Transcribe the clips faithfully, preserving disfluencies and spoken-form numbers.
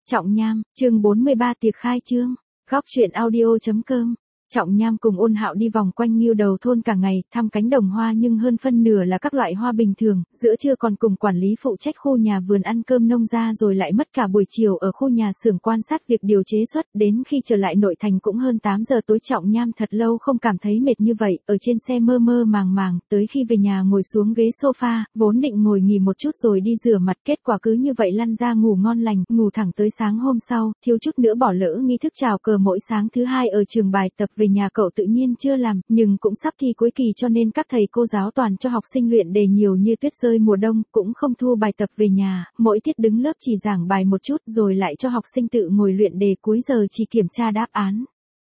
Trọng Nham, chương bốn mươi ba tiệc khai trương. Góc truyện audio.com. Trọng Nham cùng Ôn Hạo đi vòng quanh Ngưu Đầu thôn cả ngày, thăm cánh đồng hoa nhưng hơn phân nửa là các loại hoa bình thường, giữa trưa còn cùng quản lý phụ trách khu nhà vườn ăn cơm nông ra rồi lại mất cả buổi chiều ở khu nhà xưởng quan sát việc điều chế xuất, đến khi trở lại nội thành cũng hơn tám giờ tối. Trọng Nham thật lâu không cảm thấy mệt như vậy, ở trên xe mơ mơ màng màng, tới khi về nhà ngồi xuống ghế sofa, vốn định ngồi nghỉ một chút rồi đi rửa mặt, kết quả cứ như vậy lăn ra ngủ ngon lành, ngủ thẳng tới sáng hôm sau, thiếu chút nữa bỏ lỡ nghi thức chào cờ mỗi sáng thứ hai ở trường bài tập. Về nhà cậu tự nhiên chưa làm, nhưng cũng sắp thi cuối kỳ cho nên các thầy cô giáo toàn cho học sinh luyện đề nhiều như tuyết rơi mùa đông, cũng không thu bài tập về nhà, mỗi tiết đứng lớp chỉ giảng bài một chút rồi lại cho học sinh tự ngồi luyện đề, cuối giờ chỉ kiểm tra đáp án.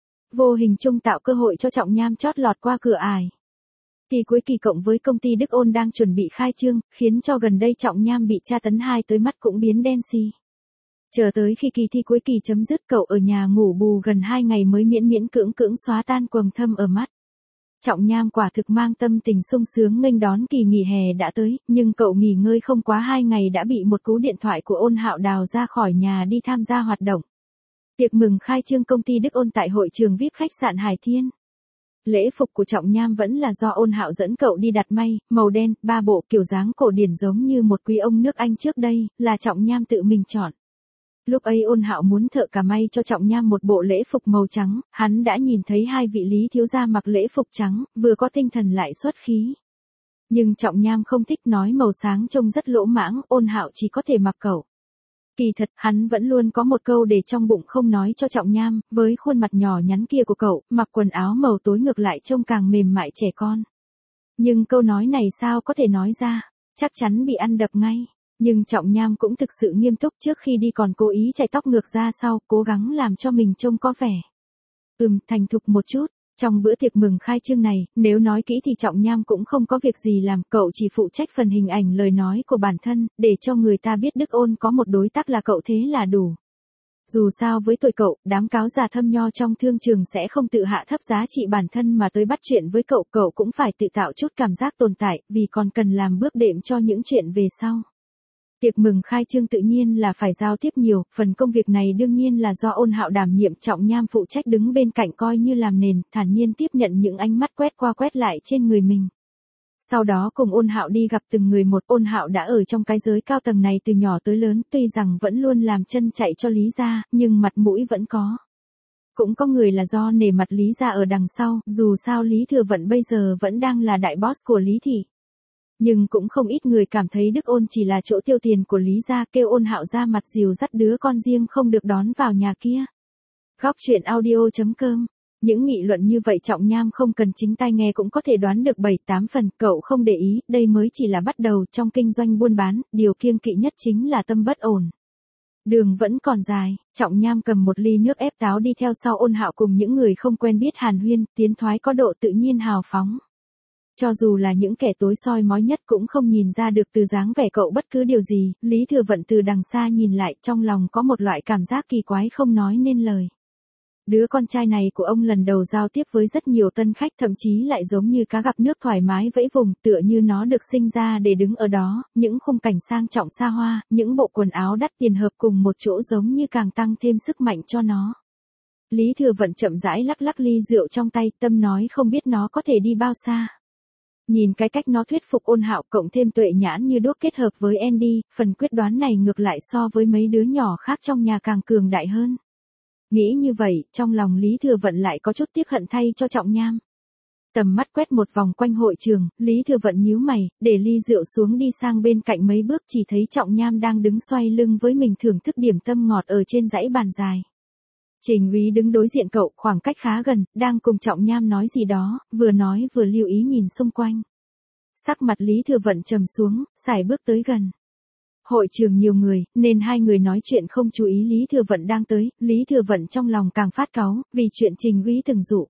Vô hình chung tạo cơ hội cho Trọng Nham chót lọt qua cửa ải. Thi cuối kỳ cộng với công ty Đức Ôn đang chuẩn bị khai trương, khiến cho gần đây Trọng Nham bị tra tấn hai tới mắt cũng biến đen xì. Chờ tới khi kỳ thi cuối kỳ chấm dứt, cậu ở nhà ngủ bù gần hai ngày mới miễn miễn cưỡng cưỡng xóa tan quầng thâm ở mắt. Trọng Nham quả thực mang tâm tình sung sướng nghênh đón kỳ nghỉ hè đã tới, nhưng cậu nghỉ ngơi không quá hai ngày đã bị một cú điện thoại của Ôn Hạo đào ra khỏi nhà đi tham gia hoạt động. Tiệc mừng khai trương công ty Đức Ôn tại hội trường vi ai pi khách sạn Hải Thiên. Lễ phục của Trọng Nham vẫn là do Ôn Hạo dẫn cậu đi đặt may, màu đen, ba bộ kiểu dáng cổ điển giống như một quý ông nước Anh trước đây, là Trọng Nham tự mình chọn. Lúc ấy Ôn Hạo muốn thợ cả may cho Trọng Nham một bộ lễ phục màu trắng, hắn đã nhìn thấy hai vị lý thiếu gia mặc lễ phục trắng, vừa có tinh thần lại xuất khí. Nhưng Trọng Nham không thích, nói màu sáng trông rất lỗ mãng, Ôn Hạo chỉ có thể mặc cậu. Kỳ thật, hắn vẫn luôn có một câu để trong bụng không nói cho Trọng Nham, với khuôn mặt nhỏ nhắn kia của cậu, mặc quần áo màu tối ngược lại trông càng mềm mại trẻ con. Nhưng câu nói này sao có thể nói ra, chắc chắn bị ăn đập ngay. Nhưng Trọng Nham cũng thực sự nghiêm túc, trước khi đi còn cố ý chải tóc ngược ra sau, cố gắng làm cho mình trông có vẻ ừm, thành thục một chút. Trong bữa tiệc mừng khai trương này, nếu nói kỹ thì Trọng Nham cũng không có việc gì làm, cậu chỉ phụ trách phần hình ảnh lời nói của bản thân, để cho người ta biết Đức Ôn có một đối tác là cậu thế là đủ. Dù sao với tuổi cậu, đám cáo già thâm nho trong thương trường sẽ không tự hạ thấp giá trị bản thân mà tới bắt chuyện với cậu, cậu cũng phải tự tạo chút cảm giác tồn tại, vì còn cần làm bước đệm cho những chuyện về sau. Tiệc mừng khai trương tự nhiên là phải giao tiếp nhiều, phần công việc này đương nhiên là do Ôn Hạo đảm nhiệm, Trọng Nham phụ trách đứng bên cạnh coi như làm nền, thản nhiên tiếp nhận những ánh mắt quét qua quét lại trên người mình. Sau đó cùng Ôn Hạo đi gặp từng người một. Ôn Hạo đã ở trong cái giới cao tầng này từ nhỏ tới lớn, tuy rằng vẫn luôn làm chân chạy cho Lý gia, nhưng mặt mũi vẫn có. Cũng có người là do nể mặt Lý gia ở đằng sau, dù sao Lý Thừa Vận bây giờ vẫn đang là đại boss của Lý thị. Nhưng cũng không ít người cảm thấy Đức Ôn chỉ là chỗ tiêu tiền của Lý gia, kêu Ôn Hạo ra mặt dìu dắt đứa con riêng không được đón vào nhà kia. Góc truyện audio.com. Những nghị luận như vậy Trọng Nham không cần chính tai nghe cũng có thể đoán được bảy tám phần, cậu không để ý, đây mới chỉ là bắt đầu. Trong kinh doanh buôn bán, điều kiêng kỵ nhất chính là tâm bất ổn. Đường vẫn còn dài, Trọng Nham cầm một ly nước ép táo đi theo sau Ôn Hạo cùng những người không quen biết hàn huyên, tiến thoái có độ tự nhiên hào phóng. Cho dù là những kẻ tối soi mói nhất cũng không nhìn ra được từ dáng vẻ cậu bất cứ điều gì. Lý Thừa Vận từ đằng xa nhìn lại, trong lòng có một loại cảm giác kỳ quái không nói nên lời. Đứa con trai này của ông lần đầu giao tiếp với rất nhiều tân khách, thậm chí lại giống như cá gặp nước thoải mái vẫy vùng, tựa như nó được sinh ra để đứng ở đó, những khung cảnh sang trọng xa hoa, những bộ quần áo đắt tiền hợp cùng một chỗ giống như càng tăng thêm sức mạnh cho nó. Lý Thừa Vận chậm rãi lắc lắc ly rượu trong tay, tâm nói không biết nó có thể đi bao xa. Nhìn cái cách nó thuyết phục Ôn Hạo cộng thêm tuệ nhãn như đuốc kết hợp với Andy, phần quyết đoán này ngược lại so với mấy đứa nhỏ khác trong nhà càng cường đại hơn. Nghĩ như vậy, trong lòng Lý Thừa Vận lại có chút tiếc hận thay cho Trọng Nham. Tầm mắt quét một vòng quanh hội trường, Lý Thừa Vận nhíu mày, để ly rượu xuống đi sang bên cạnh mấy bước, chỉ thấy Trọng Nham đang đứng xoay lưng với mình thưởng thức điểm tâm ngọt ở trên dãy bàn dài. Trình Úy đứng đối diện cậu, khoảng cách khá gần, đang cùng Trọng Nham nói gì đó, vừa nói vừa lưu ý nhìn xung quanh. Sắc mặt Lý Thừa Vận trầm xuống, sải bước tới gần. Hội trường nhiều người, nên hai người nói chuyện không chú ý Lý Thừa Vận đang tới, Lý Thừa Vận trong lòng càng phát cáu, vì chuyện Trình Úy từng dụ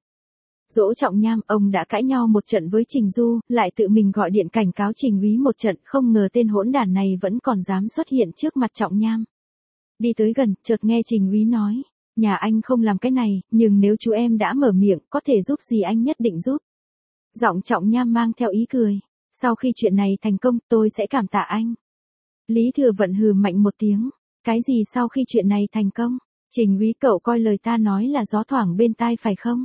dỗ Trọng Nham, ông đã cãi nhau một trận với Trình Du, lại tự mình gọi điện cảnh cáo Trình Úy một trận, không ngờ tên hỗn đản này vẫn còn dám xuất hiện trước mặt Trọng Nham. Đi tới gần, chợt nghe Trình Úy nói. Nhà anh không làm cái này, nhưng nếu chú em đã mở miệng, có thể giúp gì anh nhất định giúp. Giọng Trọng Nham mang theo ý cười. Sau khi chuyện này thành công, tôi sẽ cảm tạ anh. Lý Thừa Vận hừ mạnh một tiếng. Cái gì sau khi chuyện này thành công? Trình úy cậu coi lời ta nói là gió thoảng bên tai phải không?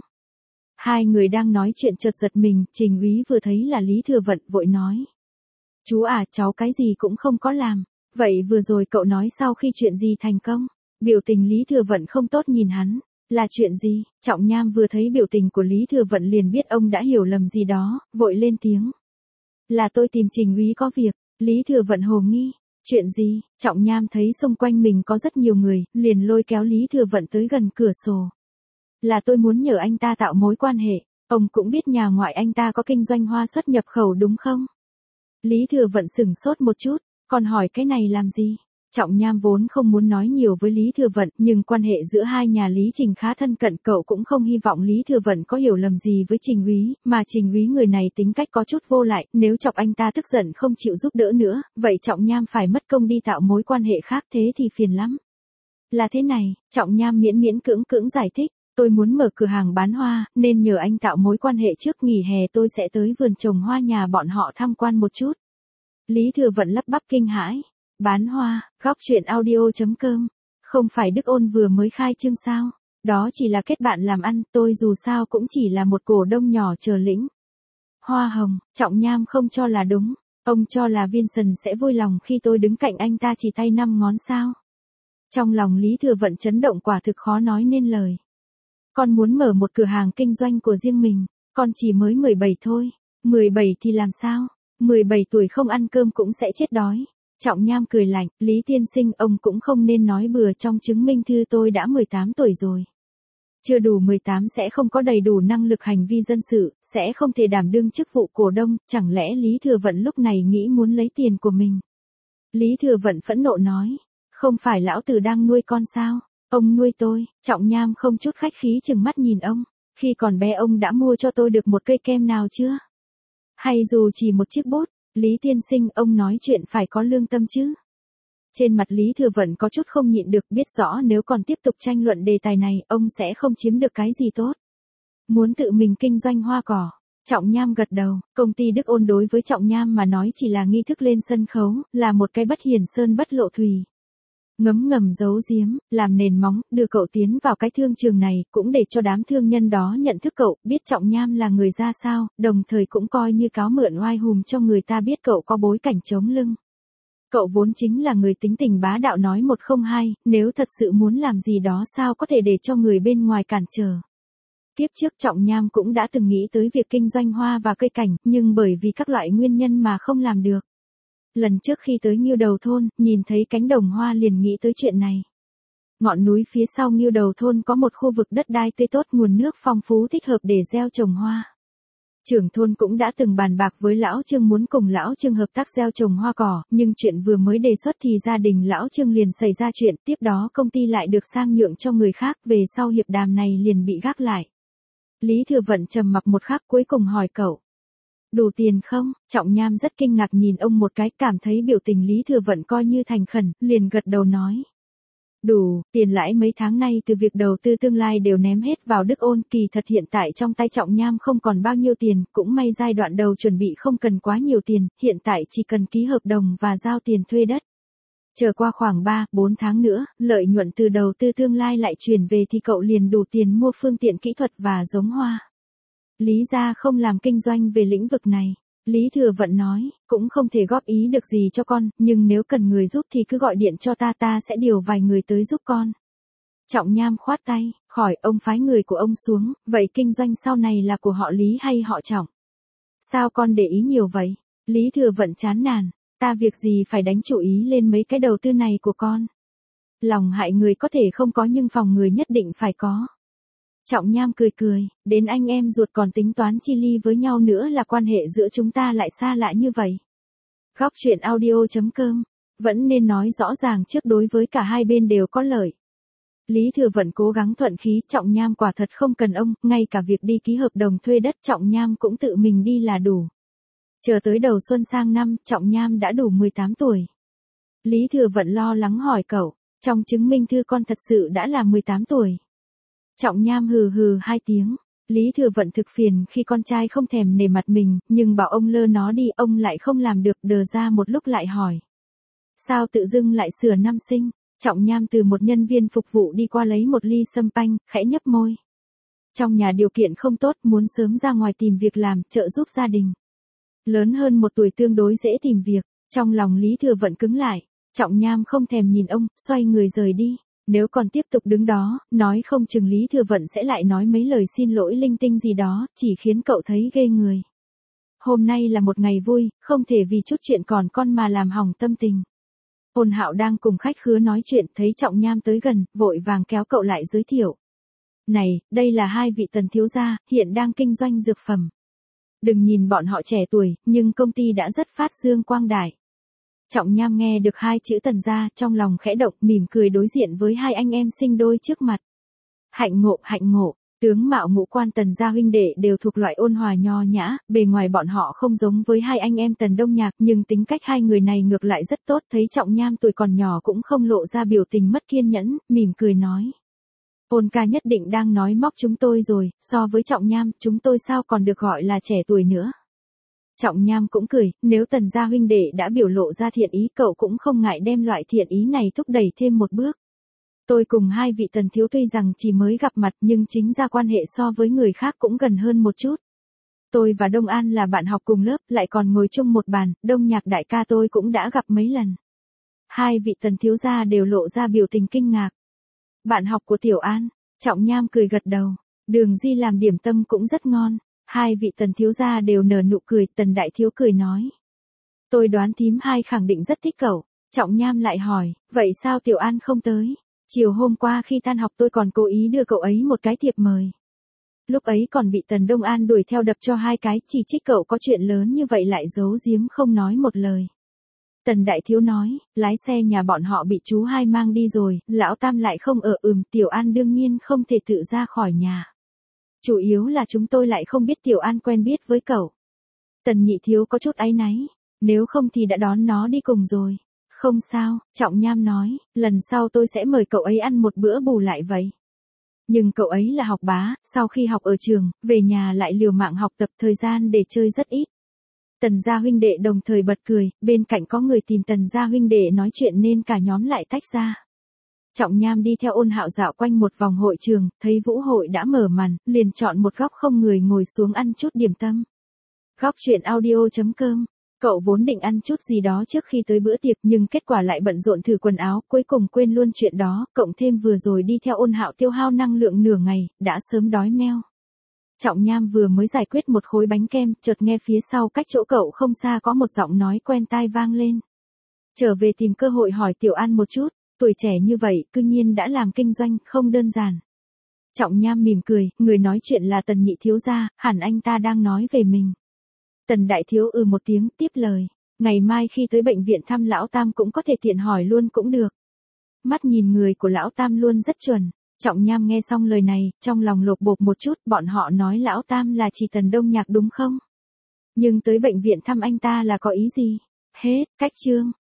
Hai người đang nói chuyện chợt giật mình, Trình úy vừa thấy là Lý Thừa Vận vội nói. Chú à, cháu cái gì cũng không có làm. Vậy vừa rồi cậu nói sau khi chuyện gì thành công? Biểu tình Lý Thừa Vận không tốt nhìn hắn. Là chuyện gì? Trọng Nham vừa thấy biểu tình của Lý Thừa Vận liền biết ông đã hiểu lầm gì đó, vội lên tiếng. Là tôi tìm Trình úy có việc. Lý Thừa Vận hồ nghi. Chuyện gì? Trọng Nham thấy xung quanh mình có rất nhiều người, liền lôi kéo Lý Thừa Vận tới gần cửa sổ. Là tôi muốn nhờ anh ta tạo mối quan hệ. Ông cũng biết nhà ngoại anh ta có kinh doanh hoa xuất nhập khẩu đúng không? Lý Thừa Vận sửng sốt một chút, còn hỏi cái này làm gì? Trọng Nham vốn không muốn nói nhiều với Lý Thừa Vận, nhưng quan hệ giữa hai nhà Lý Trình khá thân cận, cậu cũng không hy vọng Lý Thừa Vận có hiểu lầm gì với Trình úy, mà Trình úy người này tính cách có chút vô lại, nếu chọc anh ta tức giận không chịu giúp đỡ nữa, vậy Trọng Nham phải mất công đi tạo mối quan hệ khác, thế thì phiền lắm. Là thế này, Trọng Nham miễn miễn cưỡng cưỡng giải thích, tôi muốn mở cửa hàng bán hoa, nên nhờ anh tạo mối quan hệ trước, nghỉ hè tôi sẽ tới vườn trồng hoa nhà bọn họ tham quan một chút. Lý Thừa Vận lắp bắp kinh hãi. Bán hoa, góc truyện audio chấm com. Không phải Đức Ôn vừa mới khai trương sao? Đó chỉ là kết bạn làm ăn, tôi dù sao cũng chỉ là một cổ đông nhỏ chờ lĩnh. Hoa hồng, Trọng Nham không cho là đúng. Ông cho là Vincent sẽ vui lòng khi tôi đứng cạnh anh ta chỉ tay năm ngón sao? Trong lòng Lý Thừa Vận chấn động quả thực khó nói nên lời. Con muốn mở một cửa hàng kinh doanh của riêng mình, con chỉ mới mười bảy thôi. mười bảy thì làm sao? mười bảy tuổi không ăn cơm cũng sẽ chết đói. Trọng Nham cười lạnh, Lý tiên sinh, ông cũng không nên nói bừa, trong chứng minh thư tôi đã mười tám tuổi rồi. Chưa đủ mười tám sẽ không có đầy đủ năng lực hành vi dân sự, sẽ không thể đảm đương chức vụ cổ đông, chẳng lẽ Lý Thừa Vận lúc này nghĩ muốn lấy tiền của mình? Lý Thừa Vận phẫn nộ nói, không phải lão tử đang nuôi con sao? Ông nuôi tôi. Trọng Nham không chút khách khí chừng mắt nhìn ông, khi còn bé ông đã mua cho tôi được một cây kem nào chưa? Hay dù chỉ một chiếc bút? Lý tiên sinh, ông nói chuyện phải có lương tâm chứ. Trên mặt Lý Thừa Vận có chút không nhịn được, biết rõ nếu còn tiếp tục tranh luận đề tài này, ông sẽ không chiếm được cái gì tốt. Muốn tự mình kinh doanh hoa cỏ. Trọng Nham gật đầu, công ty Đức Ôn đối với Trọng Nham mà nói chỉ là nghi thức lên sân khấu, là một cái bất hiển sơn bất lộ thùy. Ngấm ngầm giấu giếm, làm nền móng, đưa cậu tiến vào cái thương trường này, cũng để cho đám thương nhân đó nhận thức cậu, biết Trọng Nham là người ra sao, đồng thời cũng coi như cáo mượn oai hùm cho người ta biết cậu có bối cảnh chống lưng. Cậu vốn chính là người tính tình bá đạo nói một không hai, nếu thật sự muốn làm gì đó sao có thể để cho người bên ngoài cản trở. Tiếp trước Trọng Nham cũng đã từng nghĩ tới việc kinh doanh hoa và cây cảnh, nhưng bởi vì các loại nguyên nhân mà không làm được. Lần trước khi tới Ngưu Đầu thôn, nhìn thấy cánh đồng hoa liền nghĩ tới chuyện này. Ngọn núi phía sau Ngưu Đầu thôn có một khu vực đất đai tươi tốt, nguồn nước phong phú thích hợp để gieo trồng hoa. Trưởng thôn cũng đã từng bàn bạc với lão Trương muốn cùng lão Trương hợp tác gieo trồng hoa cỏ, nhưng chuyện vừa mới đề xuất thì gia đình lão Trương liền xảy ra chuyện, tiếp đó công ty lại được sang nhượng cho người khác, về sau hiệp đàm này liền bị gác lại. Lý Thừa Vận trầm mặc một khắc cuối cùng hỏi cậu. Đủ tiền không? Trọng Nham rất kinh ngạc nhìn ông một cái, cảm thấy biểu tình Lý Thừa Vận coi như thành khẩn, liền gật đầu nói. Đủ, tiền lãi mấy tháng nay từ việc đầu tư tương lai đều ném hết vào Đức Ôn, kỳ thật hiện tại trong tay Trọng Nham không còn bao nhiêu tiền, cũng may giai đoạn đầu chuẩn bị không cần quá nhiều tiền, hiện tại chỉ cần ký hợp đồng và giao tiền thuê đất. Chờ qua khoảng ba, bốn tháng nữa, lợi nhuận từ đầu tư tương lai lại chuyển về thì cậu liền đủ tiền mua phương tiện kỹ thuật và giống hoa. Lý gia không làm kinh doanh về lĩnh vực này. Lý Thừa Vận nói, cũng không thể góp ý được gì cho con, nhưng nếu cần người giúp thì cứ gọi điện cho ta, ta sẽ điều vài người tới giúp con. Trọng Nham khoát tay, khỏi, ông phái người của ông xuống, vậy kinh doanh sau này là của họ Lý hay họ Trọng? Sao con để ý nhiều vậy? Lý Thừa Vận chán nản, ta việc gì phải đánh chủ ý lên mấy cái đầu tư này của con? Lòng hại người có thể không có nhưng phòng người nhất định phải có. Trọng Nham cười cười, đến anh em ruột còn tính toán chi ly với nhau nữa là quan hệ giữa chúng ta lại xa lạ như vậy. Góc truyện audio chấm com, vẫn nên nói rõ ràng trước, đối với cả hai bên đều có lợi. Lý Thừa Vận cố gắng thuận khí, Trọng Nham quả thật không cần ông, ngay cả việc đi ký hợp đồng thuê đất Trọng Nham cũng tự mình đi là đủ. Chờ tới đầu xuân sang năm, Trọng Nham đã đủ mười tám tuổi. Lý Thừa Vận lo lắng hỏi cậu, trong chứng minh thư con thật sự đã là mười tám tuổi. Trọng Nham hừ hừ hai tiếng, Lý Thừa Vận thực phiền khi con trai không thèm nể mặt mình, nhưng bảo ông lơ nó đi, ông lại không làm được, đờ ra một lúc lại hỏi. Sao tự dưng lại sửa năm sinh? Trọng Nham từ một nhân viên phục vụ đi qua lấy một ly sâm panh, khẽ nhấp môi. Trong nhà điều kiện không tốt, muốn sớm ra ngoài tìm việc làm, trợ giúp gia đình. Lớn hơn một tuổi tương đối dễ tìm việc, trong lòng Lý Thừa Vận cứng lại. Trọng Nham không thèm nhìn ông, xoay người rời đi. Nếu còn tiếp tục đứng đó, nói không chừng Lý Thừa Vận sẽ lại nói mấy lời xin lỗi linh tinh gì đó, chỉ khiến cậu thấy ghê người. Hôm nay là một ngày vui, không thể vì chút chuyện còn con mà làm hỏng tâm tình. Ôn Hạo đang cùng khách khứa nói chuyện, thấy Trọng Nham tới gần, vội vàng kéo cậu lại giới thiệu. Này, đây là hai vị Tần thiếu gia, hiện đang kinh doanh dược phẩm. Đừng nhìn bọn họ trẻ tuổi, nhưng công ty đã rất phát dương quang đại. Trọng Nham nghe được hai chữ Tần gia, trong lòng khẽ động, mỉm cười đối diện với hai anh em sinh đôi trước mặt. Hạnh ngộ, hạnh ngộ, tướng mạo ngũ quan Tần gia huynh đệ đều thuộc loại ôn hòa nho nhã, bề ngoài bọn họ không giống với hai anh em Tần Đông Nhạc, nhưng tính cách hai người này ngược lại rất tốt, thấy Trọng Nham tuổi còn nhỏ cũng không lộ ra biểu tình mất kiên nhẫn, mỉm cười nói. Ôn ca nhất định đang nói móc chúng tôi rồi, so với Trọng Nham, chúng tôi sao còn được gọi là trẻ tuổi nữa. Trọng Nham cũng cười, nếu Tần gia huynh đệ đã biểu lộ ra thiện ý, cậu cũng không ngại đem loại thiện ý này thúc đẩy thêm một bước. Tôi cùng hai vị Tần thiếu tuy rằng chỉ mới gặp mặt nhưng chính ra quan hệ so với người khác cũng gần hơn một chút. Tôi và Đông An là bạn học cùng lớp, lại còn ngồi chung một bàn, Đông Nhạc đại ca tôi cũng đã gặp mấy lần. Hai vị Tần thiếu gia đều lộ ra biểu tình kinh ngạc. Bạn học của Tiểu An, Trọng Nham cười gật đầu, Đường Di làm điểm tâm cũng rất ngon. Hai vị Tần thiếu gia đều nở nụ cười, Tần đại thiếu cười nói. Tôi đoán thím hai khẳng định rất thích cậu. Trọng Nham lại hỏi, vậy sao Tiểu An không tới? Chiều hôm qua khi tan học tôi còn cố ý đưa cậu ấy một cái thiệp mời. Lúc ấy còn bị Tần Đông An đuổi theo đập cho hai cái, chỉ trích cậu có chuyện lớn như vậy lại giấu giếm không nói một lời. Tần đại thiếu nói, lái xe nhà bọn họ bị chú hai mang đi rồi, lão Tam lại không ở, ừm, Tiểu An đương nhiên không thể tự ra khỏi nhà. Chủ yếu là chúng tôi lại không biết Tiểu An quen biết với cậu. Tần nhị thiếu có chút áy náy, nếu không thì đã đón nó đi cùng rồi. Không sao, Trọng Nham nói, lần sau tôi sẽ mời cậu ấy ăn một bữa bù lại vậy. Nhưng cậu ấy là học bá, sau khi học ở trường, về nhà lại liều mạng học tập, thời gian để chơi rất ít. Tần gia huynh đệ đồng thời bật cười, bên cạnh có người tìm Tần gia huynh đệ nói chuyện nên cả nhóm lại tách ra. Trọng Nham đi theo Ôn Hạo dạo quanh một vòng hội trường, thấy vũ hội đã mở màn, liền chọn một góc không người ngồi xuống ăn chút điểm tâm. Góc chuyện audio chấm com. Cậu vốn định ăn chút gì đó trước khi tới bữa tiệc nhưng kết quả lại bận rộn thử quần áo, cuối cùng quên luôn chuyện đó, cộng thêm vừa rồi đi theo Ôn Hạo tiêu hao năng lượng nửa ngày, đã sớm đói meo. Trọng Nham vừa mới giải quyết một khối bánh kem, chợt nghe phía sau cách chỗ cậu không xa có một giọng nói quen tai vang lên. Trở về tìm cơ hội hỏi Tiểu An một chút, tuổi trẻ như vậy, cư nhiên đã làm kinh doanh, không đơn giản. Trọng Nham mỉm cười, người nói chuyện là Tần nhị thiếu gia, hẳn anh ta đang nói về mình. Tần đại thiếu ừ một tiếng, tiếp lời, ngày mai khi tới bệnh viện thăm lão Tam cũng có thể tiện hỏi luôn cũng được. Mắt nhìn người của lão Tam luôn rất chuẩn. Trọng Nham nghe xong lời này, trong lòng lột bột một chút, bọn họ nói lão Tam là chỉ Tần Đông Nhạc đúng không? Nhưng tới bệnh viện thăm anh ta là có ý gì? Hết, cách chương.